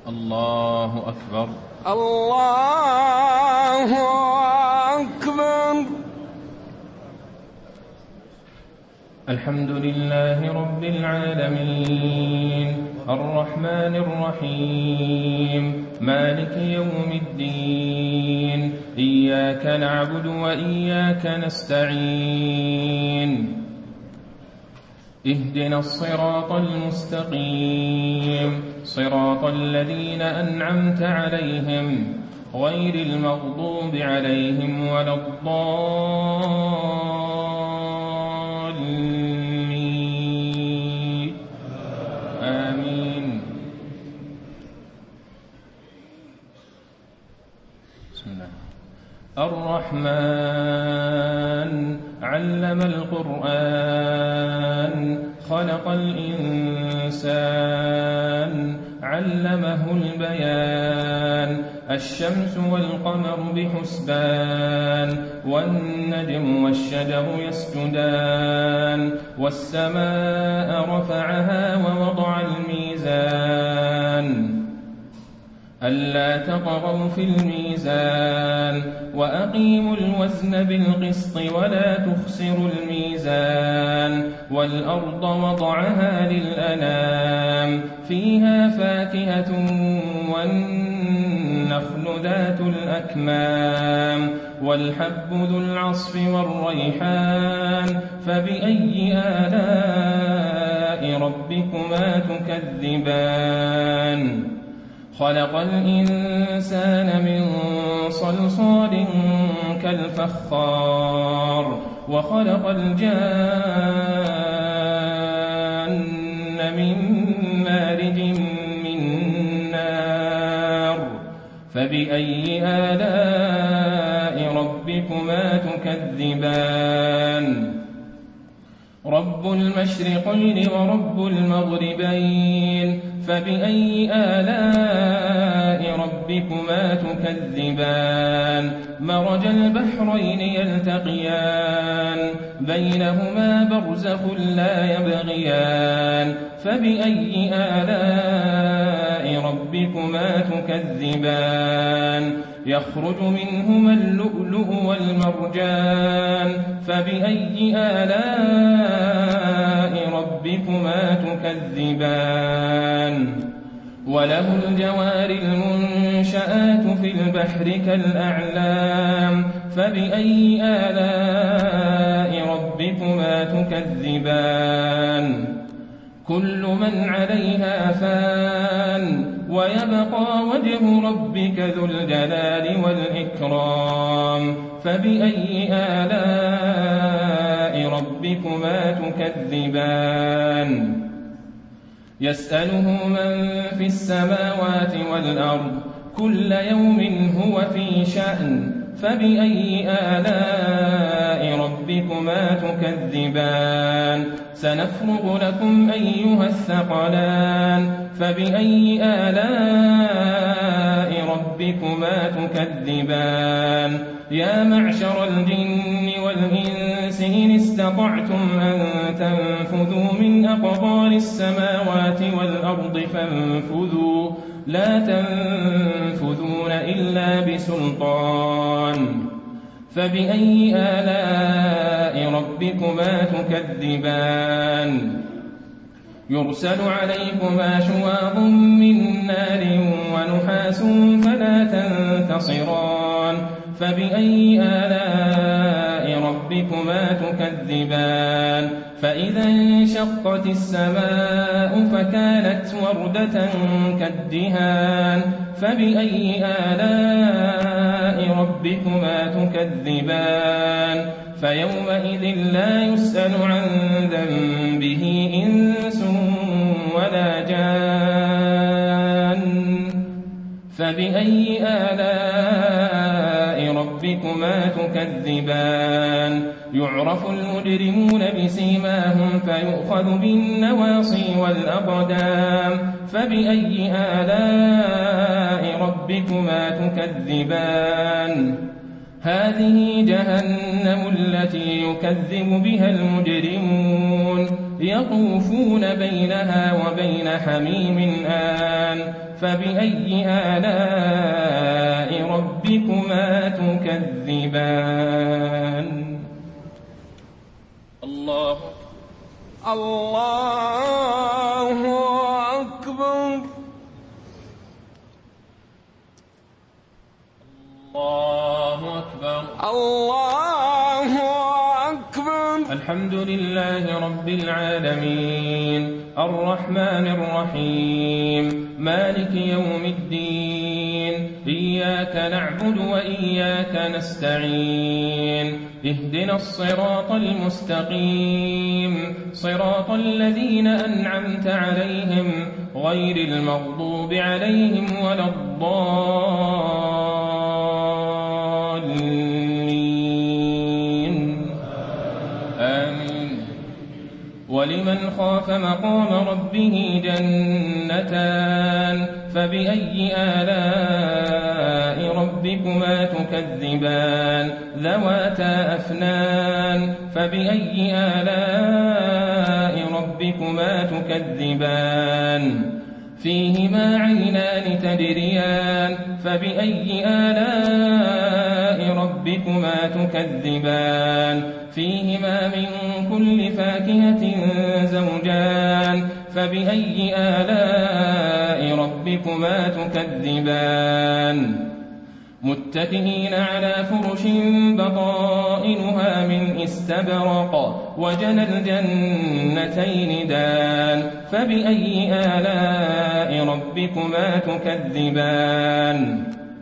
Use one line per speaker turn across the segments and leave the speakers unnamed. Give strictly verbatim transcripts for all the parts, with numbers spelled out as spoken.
الله أكبر.
الله أكبر.
الحمد لله رب العالمين الرحمن الرحيم مالك يوم الدين إياك نعبد وإياك نستعين اهدنا الصراط المستقيم صراط الذين أنعمت عليهم غير المغضوب عليهم ولا الضالين آمين. بسم الله. الرحمن علم القرآن خلق الإنسان علمه البيان الشمس والقمر بحسبان والنجم والشجر يسجدان والسماء رفعها ووضع الميزان ألا تطغوا في الميزان وأقيموا الوزن بالقسط ولا تخسروا الميزان والأرض وضعها للأنام فيها فاكهة والنخل ذات الأكمام والحب ذو العصف والريحان فبأي آلاء ربكما تكذبان خلق الإنسان من صلصال كالفخار وخلق الجان من مارج من نار فبأي آلاء ربكما تكذبان رب المشرقين ورب المغربين فبأي آلاء ربكما تكذبان مرج البحرين يلتقيان بينهما برزخ لا يبغيان فبأي آلاء ربكما تكذبان يخرج منهما اللؤلؤ والمرجان فبأي آلاء ربكما تكذبان وله الجوار المنشآت في البحر كالأعلام فبأي آلاء ربكما تكذبان كل من عليها فان ويبقى وجه ربك ذو الجلال والإكرام فبأي آلاء ربكما تكذبان يسأله من في السماوات والأرض كل يوم هو في شأن فبأي آلاء ربكما تكذبان سنفرغ لكم أيها الثقلان فبأي آلاء ربكما تكذبان يا معشر الجن والإنس إن استطعتم أن تنفذوا من أقطار السماوات والأرض فانفذوا لا تنفذون إلا بسلطان فبأي آلاء ربكما تكذبان يرسل عليكما شواظ من نار ونحاس فلا تنتصران فبأي آلاء ربكما تكذبان فإذا انشقت السماء فكانت وردة كالدهان فبأي آلاء ربكما تكذبان فيومئذ لا يسأل عن ذنبه إنس ولا جان فبأي آلاء ربكما تكذبان يعرف المجرمون بسيماهم فيؤخذ بالنواصي والأقدام فبأي آلاء ربكما تكذبان هذه جهنم التي يكذب بها المجرمون يطوفون بينها وبين حميم آن فبأي آلاء ربكما تكذبان الله
الله أكبر
الله أكبر
الله أكبر
الحمد لله رب العالمين الرحمن الرحيم مالك يوم الدين إياك نعبد وإياك نستعين اهدنا الصراط المستقيم صراط الذين أنعمت عليهم غير المغضوب عليهم ولا الضالين آمين ولمن خاف مقام ربه جنتان فبأي آلاء ربكما تكذبان ذواتا أفنان فبأي آلاء ربكما تكذبان فيهما عينان تجريان فبأي آلاء ربكما تكذبان فيهما من كل فاكهة زوجان فبأي آلاء ربكما تكذبان متكئين على فرش بطائنها من استبرق وجنى الجنتين دان فبأي آلاء ربكما تكذبان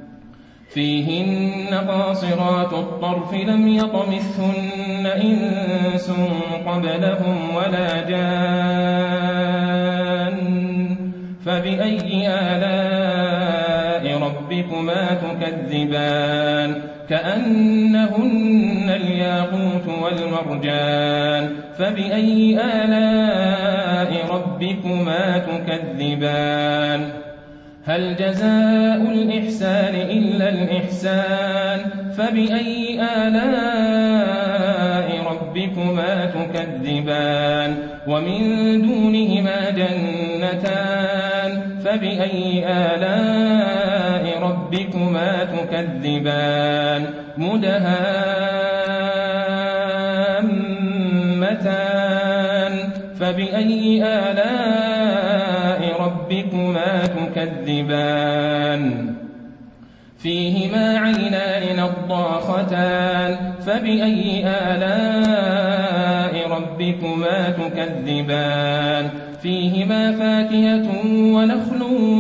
فيهن قاصرات الطرف لم يطمثهن إنس قبلهم ولا جان فبأي آلاء ربكما تكذبان كأنهن الياقوت والمرجان فبأي آلاء ربكما تكذبان هل جزاء الإحسان إلا الإحسان فبأي آلاء ربكما تكذبان ومن دونهما جنتان فبأي آلاء ربكما تكذبان مدهامتان فبأي آلاء ربكما تكذبان فيهما عينان نضاختان فبأي آلاء ربكما تكذبان فيهما فاكهة ونخل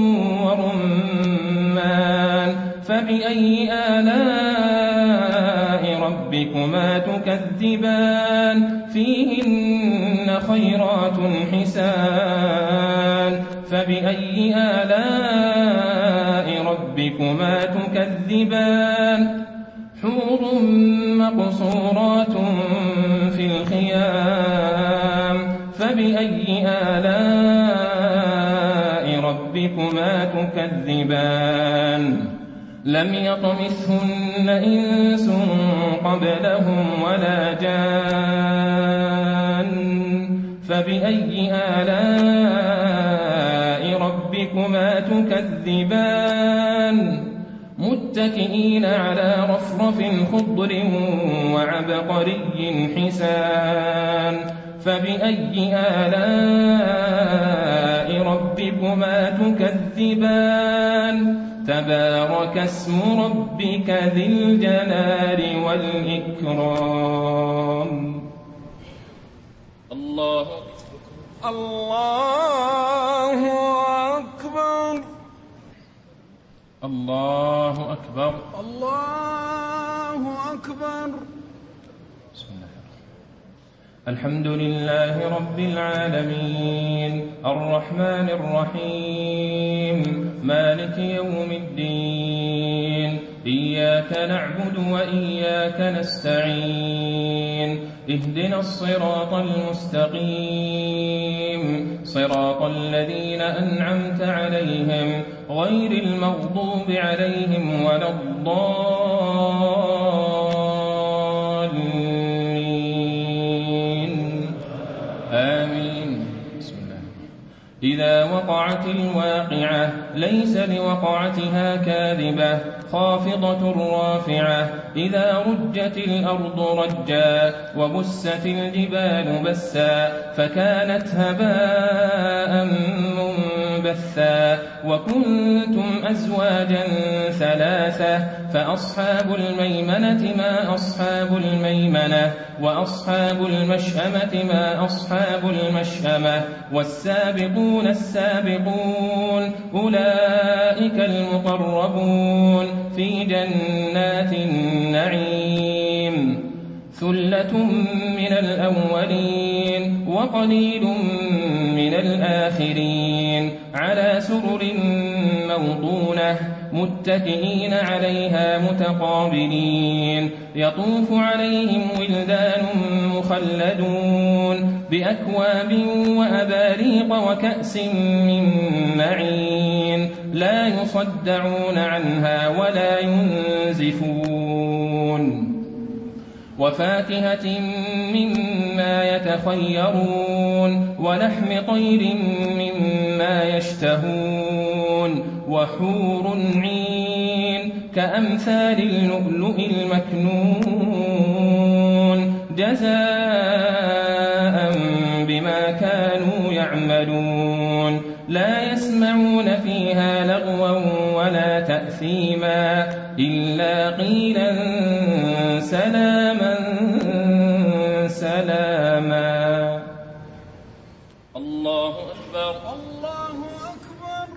ورمان فبأي آلاء ربكما تكذبان فيهن خيرات حسان فبأي آلاء ربكما تكذبان حور مقصورات في الخيام فبأي آلاء ربكما تكذبان لم يطمثهن إنس قبلهم ولا جان فبأي آلاء ربكما تكذبان متكئين على رفرف خضر وعبقري حسان فبأي آلاء ربكما تكذبان تبارك اسم ربك ذي الجلال والإكرام الله
الله أكبر
الله أكبر
الله أكبر
بسم الله الحمد لله رب العالمين الرحمن الرحيم مالك يوم الدين إياك نعبد وإياك نستعين اهدنا الصراط المستقيم صراط الذين أنعمت عليهم غير المغضوب عليهم ولا الضالين آمين وقعت الواقعة ليس لوقعتها كاذبة خافضة رافعة إذا رجت الأرض رجا وبست الجبال بسا فكانت هباء منبثا وكنتم أزواجا ثلاثة فأصحاب الميمنة ما أصحاب الميمنة وأصحاب المشأمة ما أصحاب المشأمة والسابقون السابقون أولئك المقربون في جنات النعيم ثلة من الأولين وقليل من الآخرين على سرر موضونة متكئين عليها متقابلين يطوف عليهم ولدان مخلدون بأكواب وأباريق وكأس من معين لا يصدعون عنها ولا ينزفون وفاكهة مما يتخيرون ولحم طير مما يشتهون وحور عين كأمثال اللؤلؤ المكنون جزاء بما كانوا يعملون لا يسمعون فيها لغوا ولا تأثيما إلا قيلا سلاما سلاما. الله أكبر
الله أكبر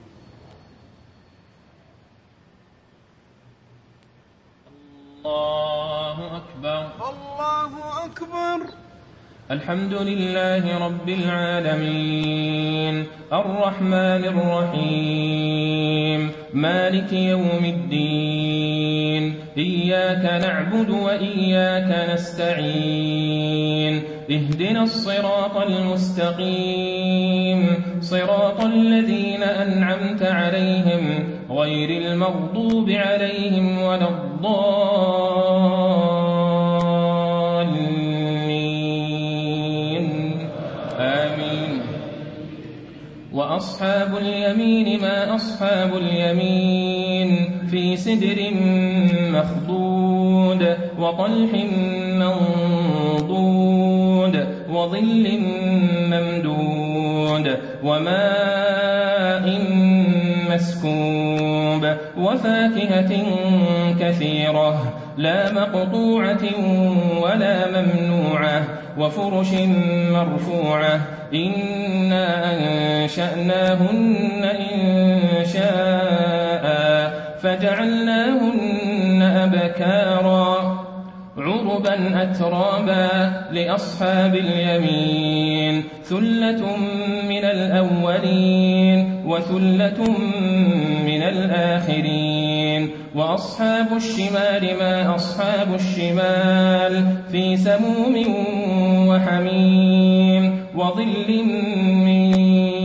الله أكبر
الله أكبر.
الحمد لله رب العالمين الرحمن الرحيم مالك يوم الدين إياك نعبد وإياك نستعين اهدنا الصراط المستقيم صراط الذين أنعمت عليهم غير المغضوب عليهم ولا الضالين آمين. وأصحاب اليمين ما أصحاب اليمين في سدر مخضود وطلح منضود وظل ممدود وماء مسكوب وفاكهة كثيرة لا مقطوعة ولا ممنوعة وفرش مرفوعة إنا أنشأناهن إنشاء فجعلناهن أبكارا عربا أترابا لأصحاب اليمين ثلة من الأولين وثلة من الآخرين. وأصحاب الشمال ما أصحاب الشمال في سموم وحميم وظل من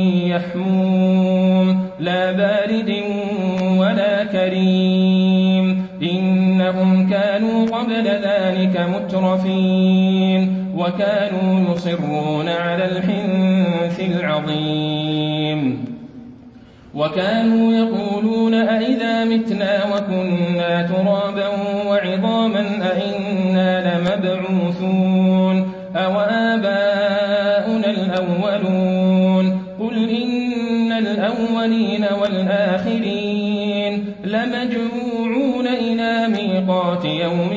يحموم لا بارد ولا كريم إنهم كانوا قبل ذلك مترفين وكانوا يصرون على الحنث العظيم وكانوا يقولون أئذا متنا وكنا ترابا وعظاما أئنا لمبعوثون أو آباؤنا الأولون قل إن الأولين والآخرين لمجموعون إلى ميقات يوم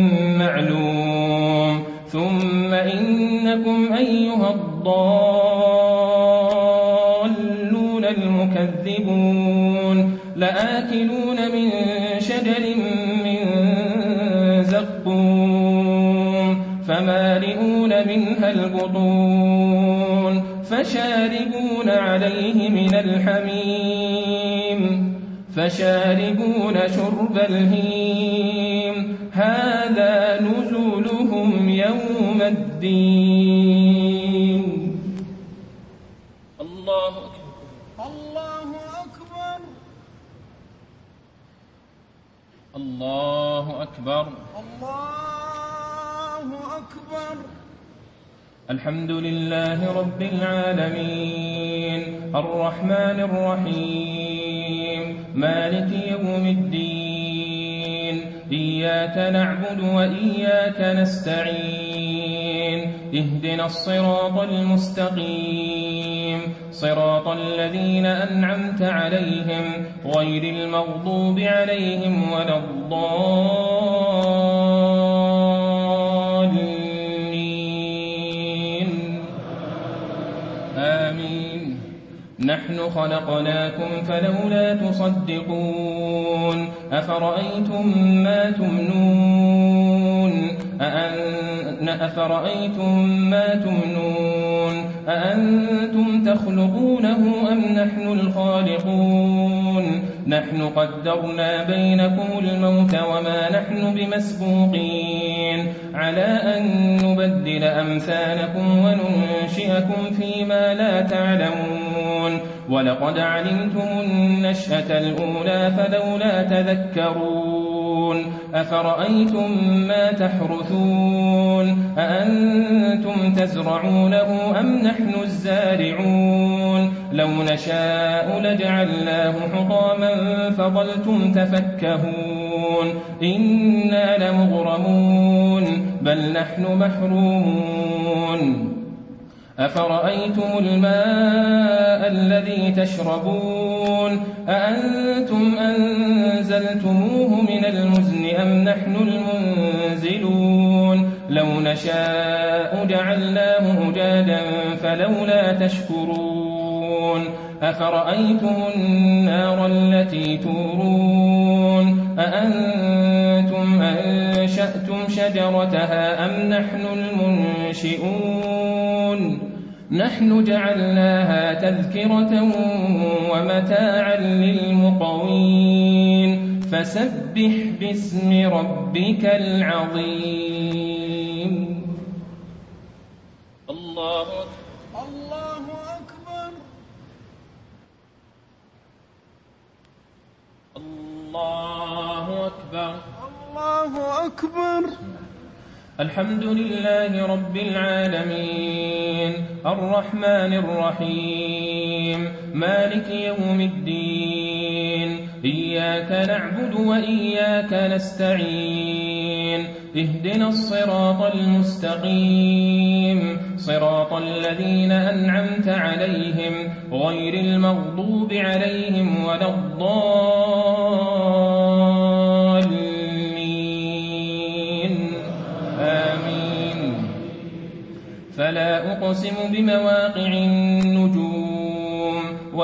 معلوم ثم إنكم أيها الضالون المكذبون لآكلون من شجر من زقوم فمالئون منها البطون فشاربون عليه من الحميم فشاربون شرب الهيم هذا نزلهم يوم الدين. الله
الله أكبر
الله أكبر
الله أكبر.
الحمد لله رب العالمين الرحمن الرحيم مالك يوم الدين إياك نعبد وإياك نستعين اهدنا الصراط المستقيم صراط الذين أنعمت عليهم غير المغضوب عليهم ولا الضالين آمين. نحن خلقناكم فلولا تصدقون أفرأيتم ما تمنون أفرأيتم ما تمنون أأنتم تخلقونه أم نحن الخالقون نحن قدرنا بينكم الموت وما نحن بمسبوقين على أن نبدل أمثالكم وننشئكم فيما لا تعلمون ولقد علمتم النشأة الأولى فلولا تذكرون أفرأيتم ما تحرثون أأنتم تزرعونه أم نحن الزارعون لو نشاء لجعلناه حطاما فظلتم تفكهون إنا لمغرمون بل نحن محرومون أفرأيتم الماء الذي تشربون أأنتم أنزلتموه من المزن أم نحن المنزلون لو نشاء جعلناه أجاجا فلولا تشكرون أفرأيتم النار التي تورون أأنتم أنشأتم شجرتها أم نحن المنشئون نحن جعلناها تذكرة ومتاعا للمقوين فسبح باسم ربك العظيم. الله
الله أكبر
الله أكبر
الله أكبر.
الحمد لله رب العالمين الرحمن الرحيم مالك يوم الدين إياك نعبد وإياك نستعين اهدنا الصراط المستقيم صراط الذين أنعمت عليهم غير المغضوب عليهم ولا الضالين آمين. فلا أقسم بمواقع النجوم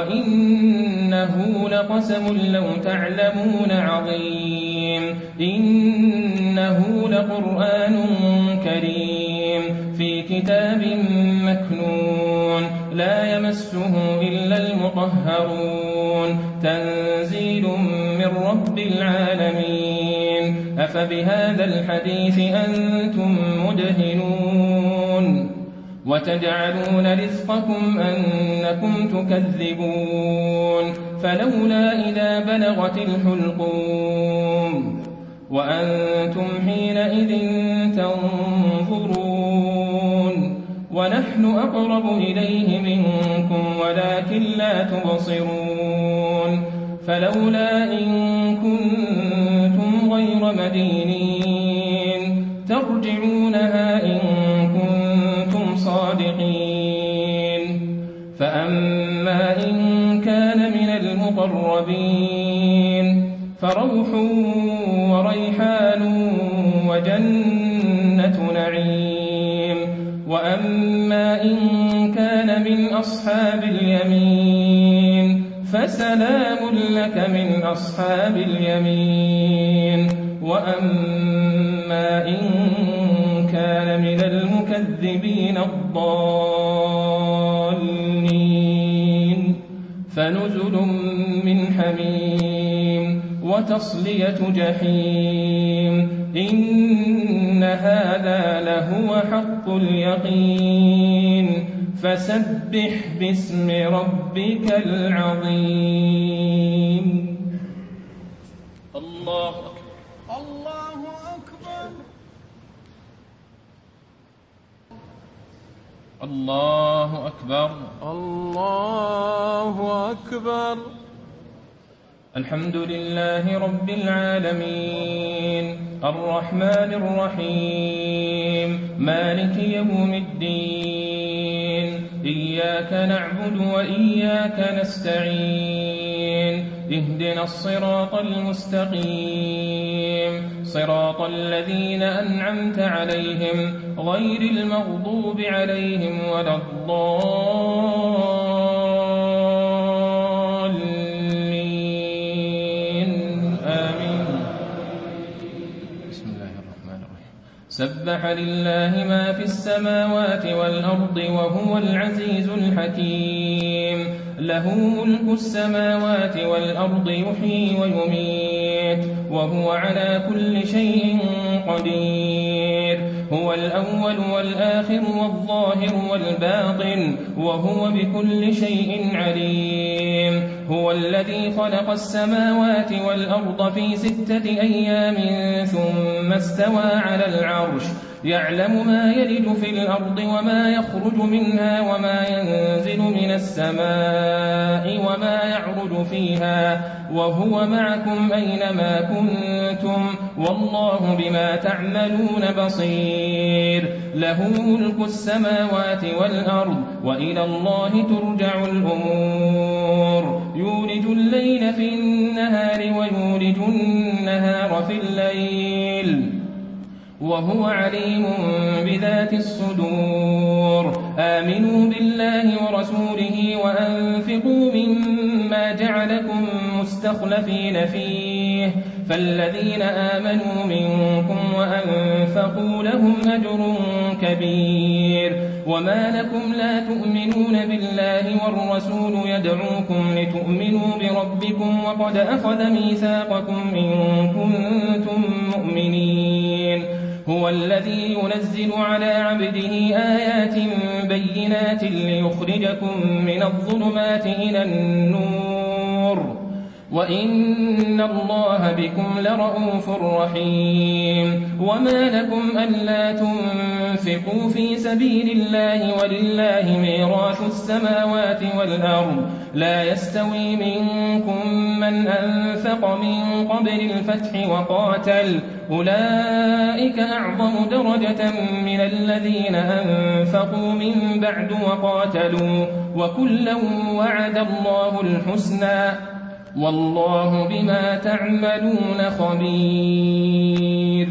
وإنه لقسم لو تعلمون عظيم إنه لقرآن كريم في كتاب مكنون لا يمسه إلا المطهرون تنزيل من رب العالمين. أفبهذا الحديث أنتم مدهنون وتجعلون رزقكم أنكم تكذبون فلولا إذا بلغت الحلقوم وأنتم حينئذ تنظرون ونحن أقرب إليه منكم ولكن لا تبصرون فلولا إن كنتم غير مدينين ترجعونها إن كنتم صادقين. فأما إن كان من المقربين فروح وريحان وجنة نعيم. وأما إن كان من أصحاب اليمين فسلام لك من أصحاب اليمين. وأما إن كان من المكذبين الضالين فنزل من حميم وتصلية جحيم. إن هذا لهو حق اليقين فسبح باسم ربك العظيم. الله أكبر
الله أكبر
الله أكبر.
الله أكبر.
الحمد لله رب العالمين الرحمن الرحيم مالك يوم الدين إياك نعبد وإياك نستعين اهدنا الصراط المستقيم صراط الذين أنعمت عليهم غير المغضوب عليهم ولا الضالين آمين. بسم الله الرحمن الرحيم. سبح لله ما في السماوات والأرض وهو العزيز الحكيم له ملك السماوات والأرض يحيي ويميت وهو على كل شيء قدير هو الأول والآخر والظاهر والباطن وهو بكل شيء عليم هو الذي خلق السماوات والأرض في ستة أيام ثم استوى على العرش يعلم ما يلج في الأرض وما يخرج منها وما ينزل من السماء وما يعرج فيها وهو معكم أينما كنتم والله بما تعملون بصير له ملك السماوات والأرض وإلى الله ترجع الأمور يولج الليل في النهار ويولج النهار في الليل وهو عليم بذات الصدور آمنوا بالله ورسوله وأنفقوا مما جعلكم مستخلفين فيه فالذين آمنوا منكم وأنفقوا لهم أجر كبير وما لكم لا تؤمنون بالله والرسول يدعوكم لتؤمنوا بربكم وقد أخذ ميثاقكم إن كنتم مؤمنين هو الذي ينزل على عبده آيات بينات ليخرجكم من الظلمات إلى النور وإن الله بكم لرءوف رحيم وما لكم ألا تنفقوا في سبيل الله ولله ميراث السماوات والأرض لا يستوي منكم من أنفق من قبل الفتح وقاتل أولئك أعظم درجة من الذين أنفقوا من بعد وقاتلوا وكلا وعد الله الحسنى والله بما تعملون خبير.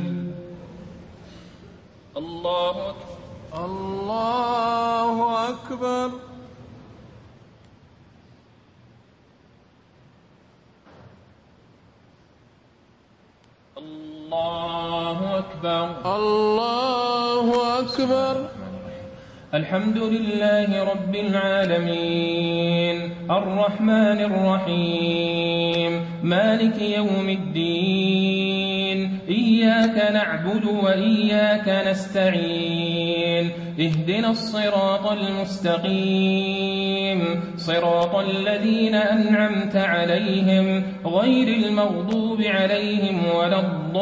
الله أكبر.
الله أكبر.
الله أكبر.
الله أكبر.
الحمد لله رب العالمين الرحمن الرحيم مالك يوم الدين إياك نعبد وإياك نستعين اهدنا الصراط المستقيم صراط الذين أنعمت عليهم غير المغضوب عليهم ولا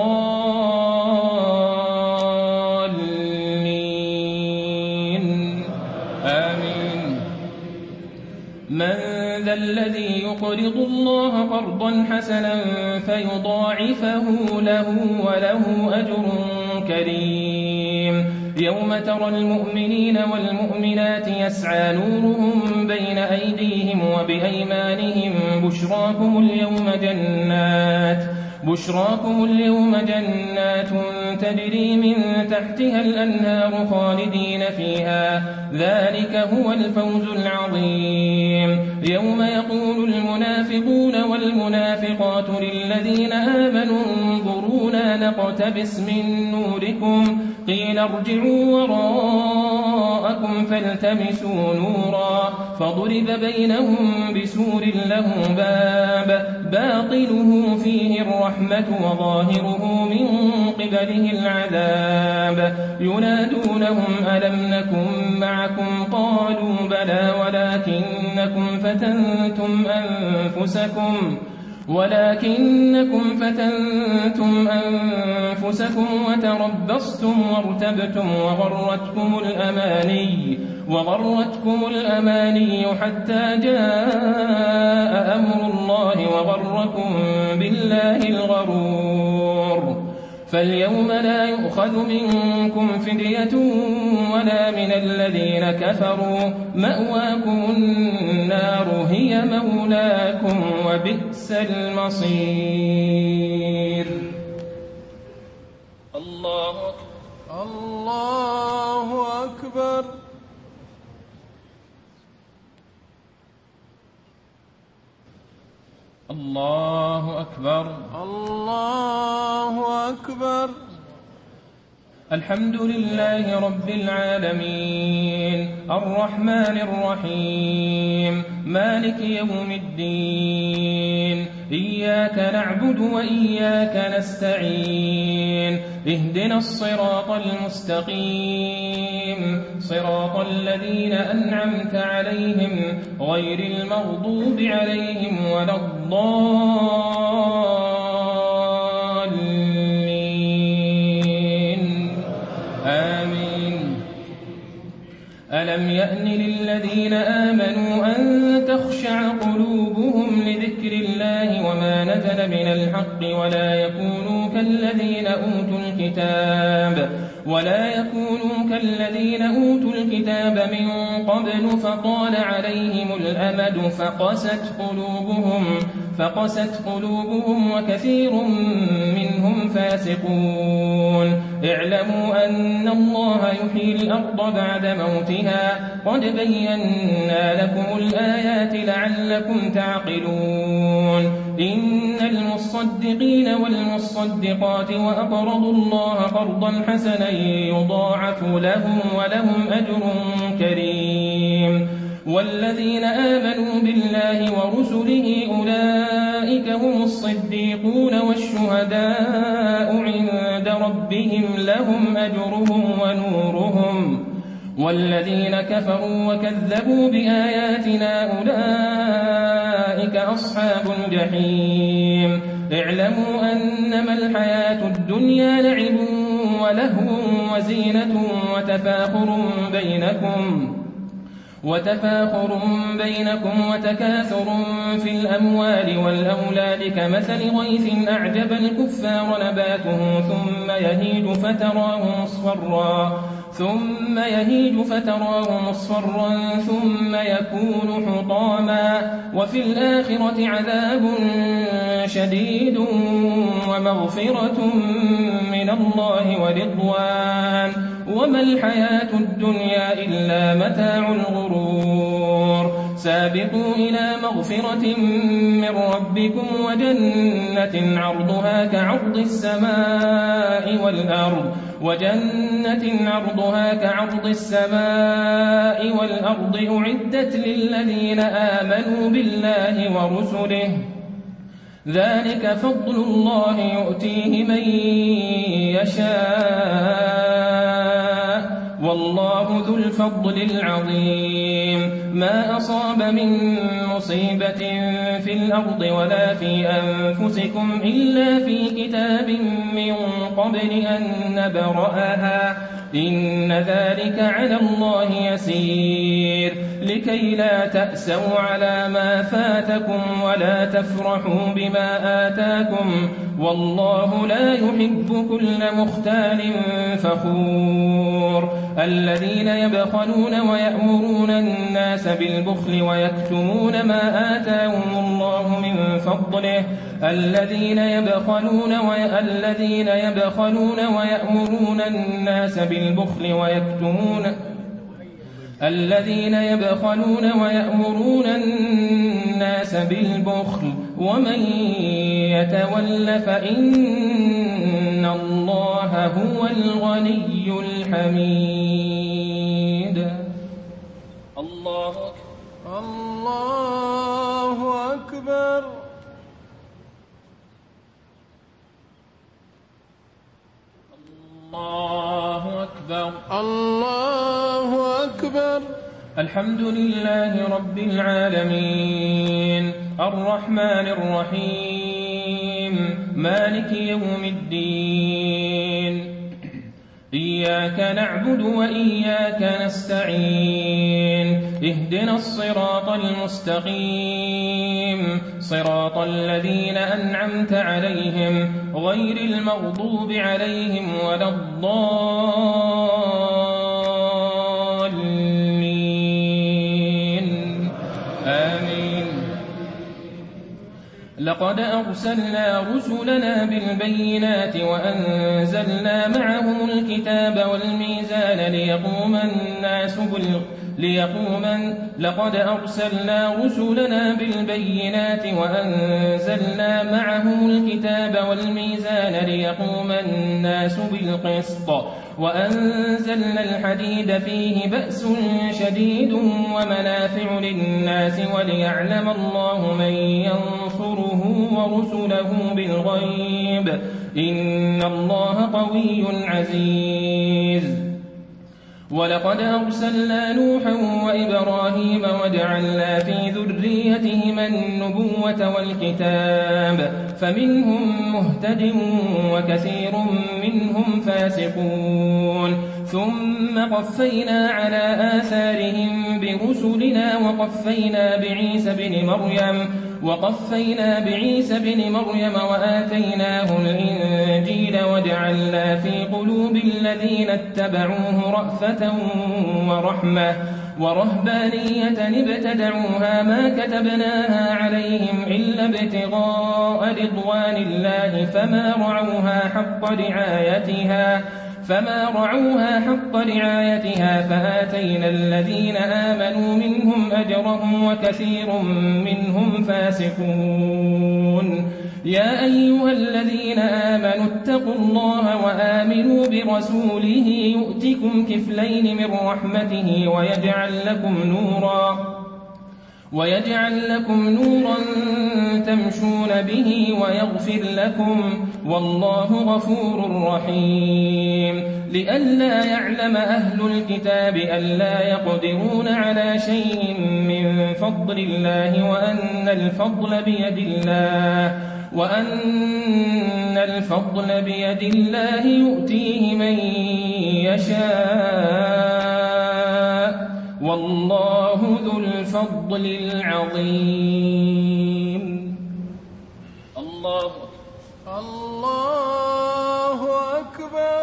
الضالين آمين. من ذا الذي يقرض الله قرضا حسنا فيضاعفه له وله أجر كريم يوم ترى المؤمنين والمؤمنات يسعى نورهم بين أيديهم وبأيمانهم بشراكم اليوم جنات بشراكم اليوم جنات تجري من تحتها الأنهار خالدين فيها ذلك هو الفوز العظيم يوم يقول المنافقون والمنافقات للذين آمنوا انظرونا نقتبس من نوركم قيل ارجعوا وراءكم فالتمسوا نورا فضرب بينهم بسور له باب باطنه فيه الرحمة وظاهره من قبله العذاب ينادونهم ألم نكن معكم قالوا بلى ولكنكم فتنتم أنفسكم ولكنكم فتنتم أنفسكم وتربصتم وارتبتم وغرتكم الأماني وغرتكم الأماني حتى جاء أمر الله وغركم بالله الغرور فاليوم لا يؤخذ منكم فدية ولا من الذين كفروا مأواكم النار هي مولاكم وبئس المصير. الله
الله أكبر.
الله أكبر.
الله أكبر.
الحمد لله رب العالمين الرحمن الرحيم مالك يوم الدين إياك نعبد وإياك نستعين اهدنا الصراط المستقيم صراط الذين أنعمت عليهم غير المغضوب عليهم ولا الضالين آمين. ألم يأن للذين آمنوا أن تخشع قلوبهم لذكر الله وما نزل من الحق ولا يكونوا كالذين أوتوا الكتاب ولا يكونوا كالذين أوتوا الكتاب من قبل فطال عليهم الأمد فقست قلوبهم فقست قلوبهم وكثير منهم فاسقون. اعلموا أن الله يحيي الأرض بعد موتها قد بينا لكم الآيات لعلكم تعقلون. إن المصدقين والمصدقات وأقرضوا الله قرضا حسنا يضاعف لهم ولهم أجر كريم. والذين آمنوا بالله ورسله أولئك هم الصديقون والشهداء عند ربهم لهم أجرهم ونورهم. والذين كفروا وكذبوا بآياتنا أولئك أصحاب الجحيم. اعلموا أنما الحياة الدنيا لعب ولهو وزينة وتفاخر بينكم وتفاخر بينكم وتكاثر في الأموال والأولاد كمثل غيث أعجب الكفار نباته ثم يهيج فتراه مصفرا ثم يهيج فتراه مصفرا ثم يكون حطاما وفي الآخرة عذاب شديد ومغفرة من الله ورضوان وما الحياة الدنيا إلا متاع الغرور. سابقوا إلى مغفرة من ربكم وجنة عرضها كعرض السماء والأرض وجنة عرضها كعرض السماء والأرض أعدت للذين آمنوا بالله ورسله ذلك فضل الله يؤتيه من يشاء والله ذو الفضل العظيم. ما أصاب من مصيبة في الأرض ولا في أنفسكم إلا في كتاب من قبل أن نبرأها إن ذلك على الله يسير. لكي لا تأسوا على ما فاتكم ولا تفرحوا بما آتاكم والله لا يحب كل مختال فخور. الذين يبخلون ويأمرون الناس بالبخل ويكتمون ما آتاهم الله من فضله الذين يبخلون والذين يبخلون ويأمرون الناس بالبخل ويكتمون الذين يبخلون ويأمرون الناس بالبخل ومن يتول فإن الله هو الغني الحميد. الله
الله أكبر.
الله أكبر.
الله أكبر.
الحمد لله رب العالمين الرحمن الرحيم مالك يوم الدين إياك نعبد وإياك نستعين اهدنا الصراط المستقيم صراط الذين أنعمت عليهم غير المغضوب عليهم ولا الضالين آمين. لقد أرسلنا رسلنا بالبينات وأنزلنا معهم الكتاب والميزان ليقوم الناس بالقسط ليقوم لقد أرسلنا رسلنا بالبينات وأنزلنا معهم الكتاب والميزان ليقوم الناس بالقسط وأنزلنا الحديد فيه بأس شديد ومنافع للناس وليعلم الله من ينصره ورسله بالغيب إن الله قوي عزيز. ولقد أرسلنا نوحا وإبراهيم وجعلنا في ذريتهما النبوة والكتاب فمنهم مهتد وكثير منهم فاسقون ثم قفينا على آثارهم برسلنا وقفينا بعيسى بن مريم وقفينا بعيسى بن مريم وآتيناه الإنجيل وجعلنا في قلوب الذين اتبعوه رأفة ورحمة ورهبانية ابتدعوها ما كتبناها عليهم إلا ابتغاء رضوان الله فما رعوها حق رعايتها فما رعوها حق رعايتها فآتينا الذين آمنوا منهم أجرهم وكثير منهم فاسقون. يا أيها الذين آمنوا اتقوا الله وآمنوا برسوله يؤتكم كفلين من رحمته ويجعل لكم نورا ويجعل لكم نورا تمشون به ويغفر لكم والله غفور رحيم. لئلا يعلم أهل الكتاب ألا يقدرون على شيء من فضل الله وأن الفضل بيد الله وأن الفضل بيد الله يؤتيه من يشاء والله ذو الفضل العظيم. الله
الله أكبر.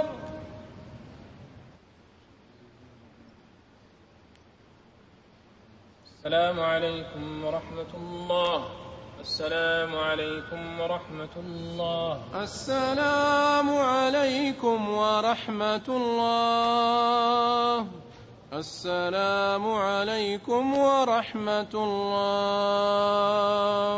السلام عليكم ورحمة الله. السلام عليكم ورحمة الله.
السلام عليكم ورحمة الله. السلام عليكم ورحمة الله.